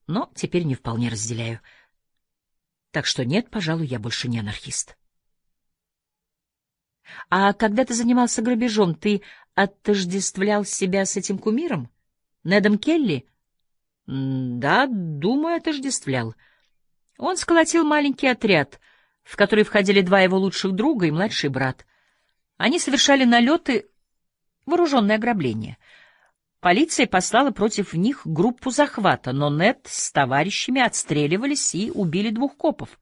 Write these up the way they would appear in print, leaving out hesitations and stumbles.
но теперь не вполне разделяю. Так что нет, пожалуй, я больше не анархист. А когда ты занимался грабежом, ты отождествлял себя с этим кумиром? Недом Келли? Да, думаю, отождествлял. Он сколотил маленький отряд, в который входили два его лучших друга и младший брат. Они совершали налеты, вооруженные ограбления. Полиция послала против них группу захвата, но Нед с товарищами отстреливались и убили двух копов.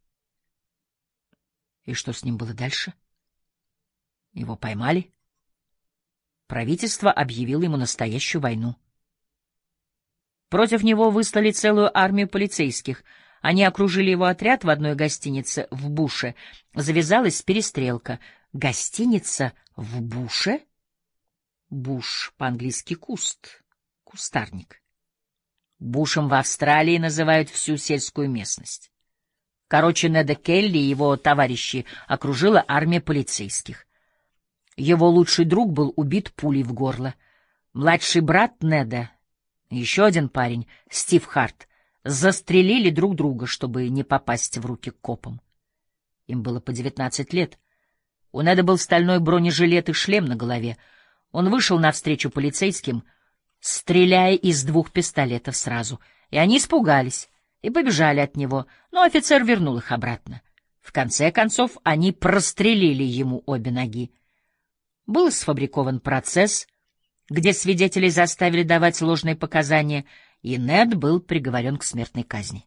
И что с ним было дальше? Его поймали. Правительство объявило ему настоящую войну. Против него выслали целую армию полицейских. Они окружили его отряд в одной гостинице в Буше. Завязалась перестрелка. Гостиница в Буше? Буш по-английски куст, кустарник. Бушем в Австралии называют всю сельскую местность. Короче, Неда Келли и его товарищи окружила армия полицейских. Его лучший друг был убит пулей в горло. Младший брат Неда, еще один парень, Стив Харт, застрелили друг друга, чтобы не попасть в руки к копам. Им было по 19 лет. У Неда был стальной бронежилет и шлем на голове. Он вышел навстречу полицейским, стреляя из 2 пистолетов сразу, и они испугались и побежали от него, но офицер вернул их обратно. В конце концов, они прострелили ему обе ноги. Был сфабрикован процесс, где свидетелей заставили давать ложные показания, и Нед был приговорен к смертной казни.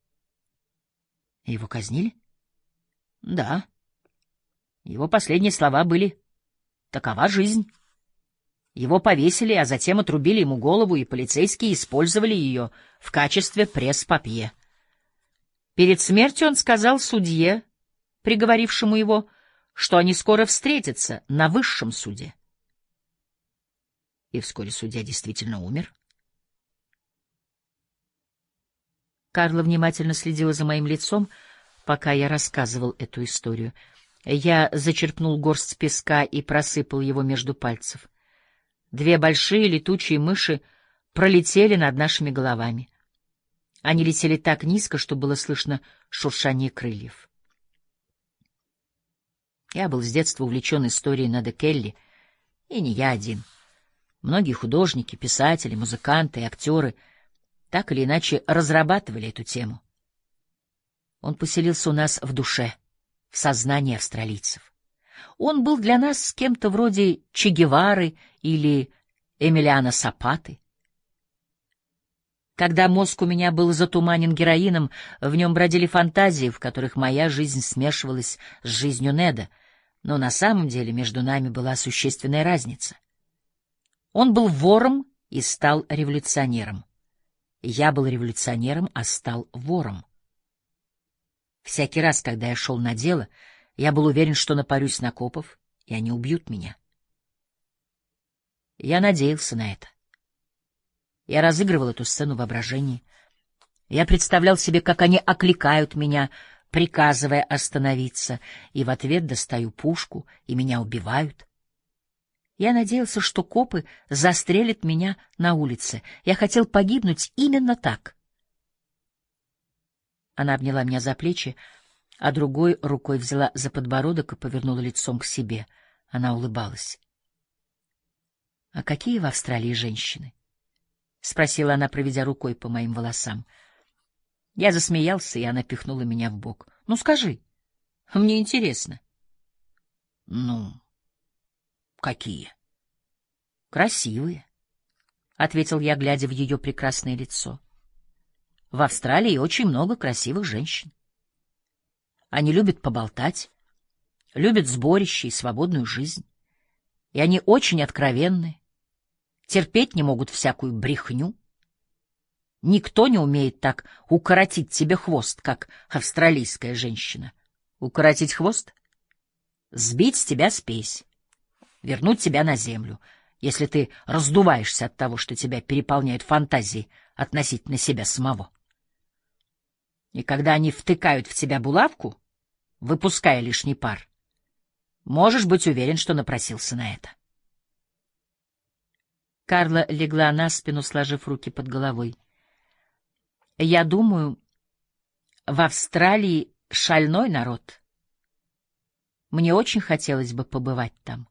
Его казнили? Да. Его последние слова были: «Такова жизнь». Его повесили, а затем отрубили ему голову, и полицейские использовали ее в качестве пресс-папье. Перед смертью он сказал судье, приговорившему его, что они скоро встретятся на высшем суде. И вскоре судья действительно умер. Карла внимательно следила за моим лицом, пока я рассказывал эту историю. Я зачерпнул горсть песка и просыпал его между пальцев. 2 большие летучие мыши пролетели над нашими головами. Они летели так низко, что было слышно шуршание крыльев. Я был с детства увлечен историей Неда Келли, и не я один. Многие художники, писатели, музыканты и актеры так или иначе разрабатывали эту тему. Он поселился у нас в душе, в сознании австралийцев. Он был для нас кем-то вроде Че Гевары или Эмилиано Сапаты. Когда мозг у меня был затуманен героином, в нем бродили фантазии, в которых моя жизнь смешивалась с жизнью Неда, но на самом деле между нами была существенная разница. Он был вором и стал революционером. Я был революционером, а стал вором. Всякий раз, когда я шел на дело, я был уверен, что напорюсь на копов, и они убьют меня. Я надеялся на это. Я разыгрывал эту сцену в воображении. Я представлял себе, как они окликают меня, приказывая остановиться, и в ответ достаю пушку, и меня убивают. Я надеялся, что копы застрелят меня на улице. Я хотел погибнуть именно так. Она обняла меня за плечи, а другой рукой взяла за подбородок и повернула лицом к себе. Она улыбалась. — А какие в Австралии женщины? — спросила она, проведя рукой по моим волосам. Я засмеялся, и она пихнула меня в бок. — Ну, скажи. Мне интересно. — Ну, какие? — Красивые, — ответил я, глядя в ее прекрасное лицо. — В Австралии очень много красивых женщин. Они любят поболтать, любят сборище и свободную жизнь. И они очень откровенны, терпеть не могут всякую брехню. Никто не умеет так укоротить тебе хвост, как австралийская женщина. Укоротить хвост? Сбить с тебя спесь, вернуть тебя на землю, если ты раздуваешься от того, что тебя переполняют фантазии относительно себя самого. И когда они втыкают в тебя булавку, выпуская лишний пар, можешь быть уверен, что напросился на это. Карла легла на спину, сложив руки под головой. Я думаю, в Австралии шальной народ. Мне очень хотелось бы побывать там.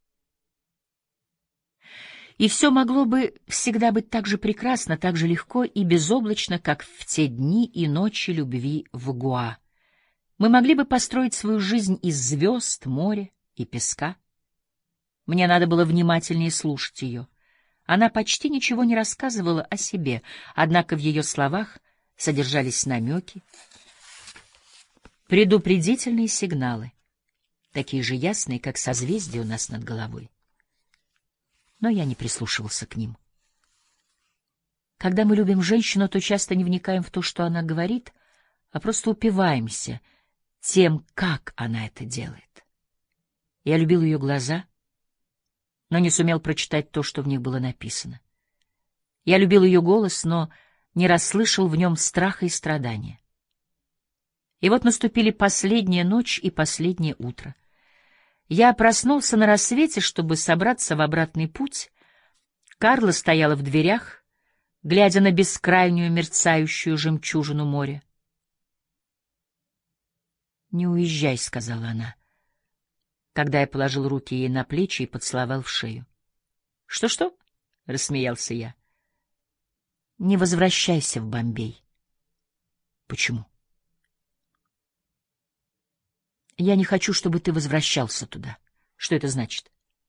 И все могло бы всегда быть так же прекрасно, так же легко и безоблачно, как в те дни и ночи любви в Гуа. Мы могли бы построить свою жизнь из звезд, моря и песка. Мне надо было внимательнее слушать ее. Она почти ничего не рассказывала о себе, однако в ее словах содержались намеки, предупредительные сигналы, такие же ясные, как созвездия у нас над головой. Но я не прислушивался к ним. Когда мы любим женщину, то часто не вникаем в то, что она говорит, а просто упиваемся тем, как она это делает. Я любил ее глаза, но не сумел прочитать то, что в них было написано. Я любил ее голос, но не расслышал в нем страха и страдания. И вот наступили последняя ночь и последнее утро. Я проснулся на рассвете, чтобы собраться в обратный путь. Карла стояла в дверях, глядя на бескрайнюю мерцающую жемчужину моря. «Не уезжай», — сказала она, когда я положил руки ей на плечи и поцеловал в шею. «Что-что?» — рассмеялся я. «Не возвращайся в Бомбей». «Почему?» «Я не хочу, чтобы ты возвращался туда». «Что это значит?»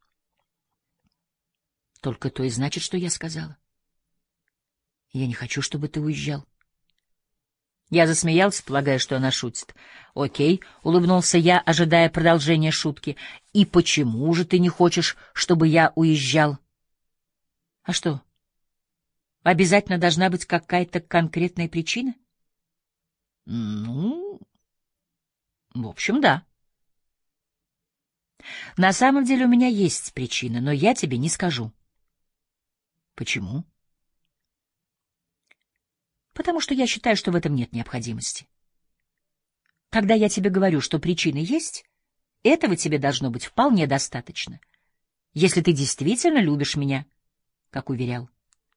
«Только то и значит, что я сказала. Я не хочу, чтобы ты уезжал». Я засмеялся, полагая, что она шутит. «Окей», — улыбнулся я, ожидая продолжения шутки. «И почему же ты не хочешь, чтобы я уезжал?» «А что, обязательно должна быть какая-то конкретная причина?» «Ну, в общем, да». «На самом деле у меня есть причина, но я тебе не скажу». «Почему?» «Потому что я считаю, что в этом нет необходимости. Когда я тебе говорю, что причины есть, этого тебе должно быть вполне достаточно, если ты действительно любишь меня, как уверял».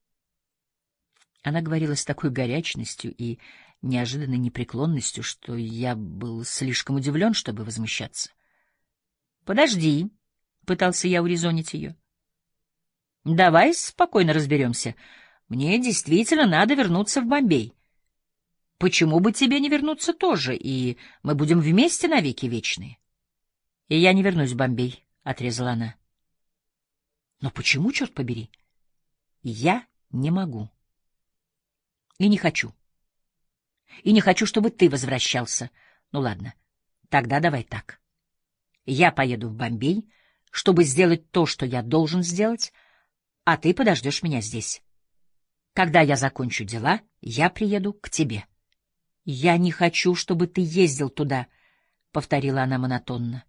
Она говорила с такой горячностью и неожиданной непреклонностью, что я был слишком удивлен, чтобы возмущаться. «Подожди», — пытался я урезонить ее. «Давай спокойно разберемся. Мне действительно надо вернуться в Бомбей. Почему бы тебе не вернуться тоже, и мы будем вместе навеки вечные?» «И я не вернусь в Бомбей», — отрезала она. «Но почему, черт побери?» «Я не могу. И не хочу. И не хочу, чтобы ты возвращался. Ну ладно, тогда давай так. Я поеду в Бомбей, чтобы сделать то, что я должен сделать, а ты подождешь меня здесь. Когда я закончу дела, я приеду к тебе». «Я не хочу, чтобы ты ездил туда», — повторила она монотонно.